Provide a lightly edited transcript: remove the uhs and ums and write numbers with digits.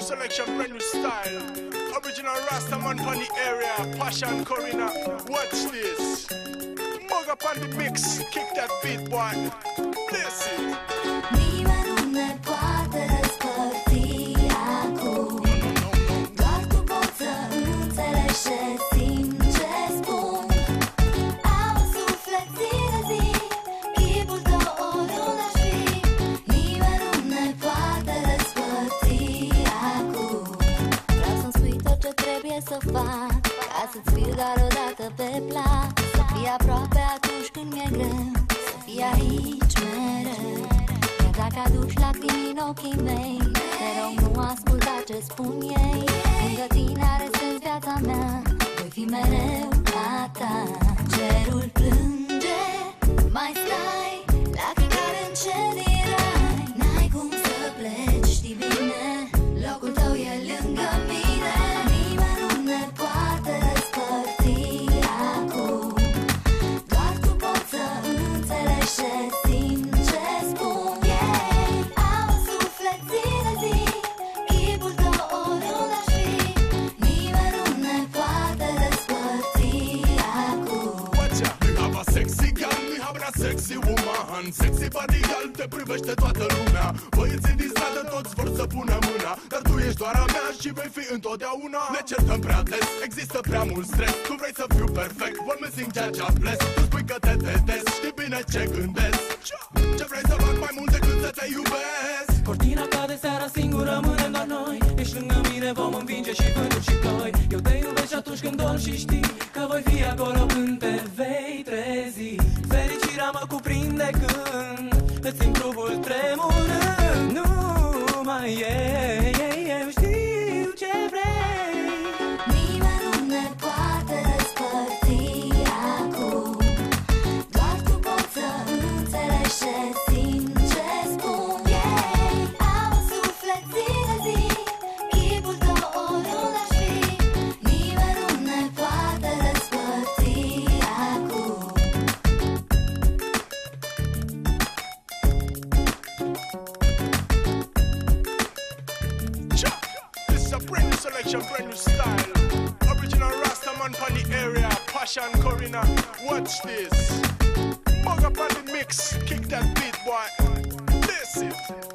selection, brand new style. Original Rastaman from the area, Passion Corina. Watch this. Mug up on the mix, kick that beat, boy. Bless it. Nimeni nu ne poate despărți acum. Doar tu poți să înțelegi ce simt, ce spun. Am un suflet zi de zi, chipul tău oriunde aș fi. Nimeni nu ne poate despărți acum. Vreau să-mi spui tot ce trebuie să fac, ca să-ți fiu doar o dată pe plac. Să fii aproape atunci când mi-e greu, să fii aici mereu. Dacă aduci lacrimi în ochii mei, te rog nu asculta ce spun ei. Lângă tine are sens viața mea, voi fi mereu a ta. Cerul plânge, mai stai, lacrimi care încet din rai. N-ai cum să pleci, știi bine, locul tău e lângă mine. Nimeni nu ne poate despărți acum. Doar tu poți să înțelegi ce simt, ce spun. Sexy woman, sexy body girl, te privește toată lumea. Băieții din stradă toți vor să pună mâna, dar tu ești doar a mea și vei fi întotdeauna. Ne certăm prea des, există prea mult stres. Tu vrei să fiu perfect, one missing judge I'm blessed. Tu spui că te detest, știi bine ce gândesc. Ce vrei să fac mai mult decât să te iubesc? Cortina cade seara, singur rămânem doar noi. Ești lângă mine, vom învinge și vânturi și ploi. Eu te iubesc și atunci când dorm și știi că voi fi acolo când te vei trezi. Fericirea mă cuprinde când îți simt trupul tremurând. Nu mai e, eu știu ce vrei. Nimeni nu ne poate despărți acum. Doar tu poți să înțelegi ce simt, ce spun. Am un suflet zi de zi, chipul tău oriunde aș fi. Nimeni nu ne poate despărți acum. This is a brand new selection, brand new style. Original Rastaman from the area, Passion Corina. Watch this. Mug up on the mix, kick that beat, boy. Bless it.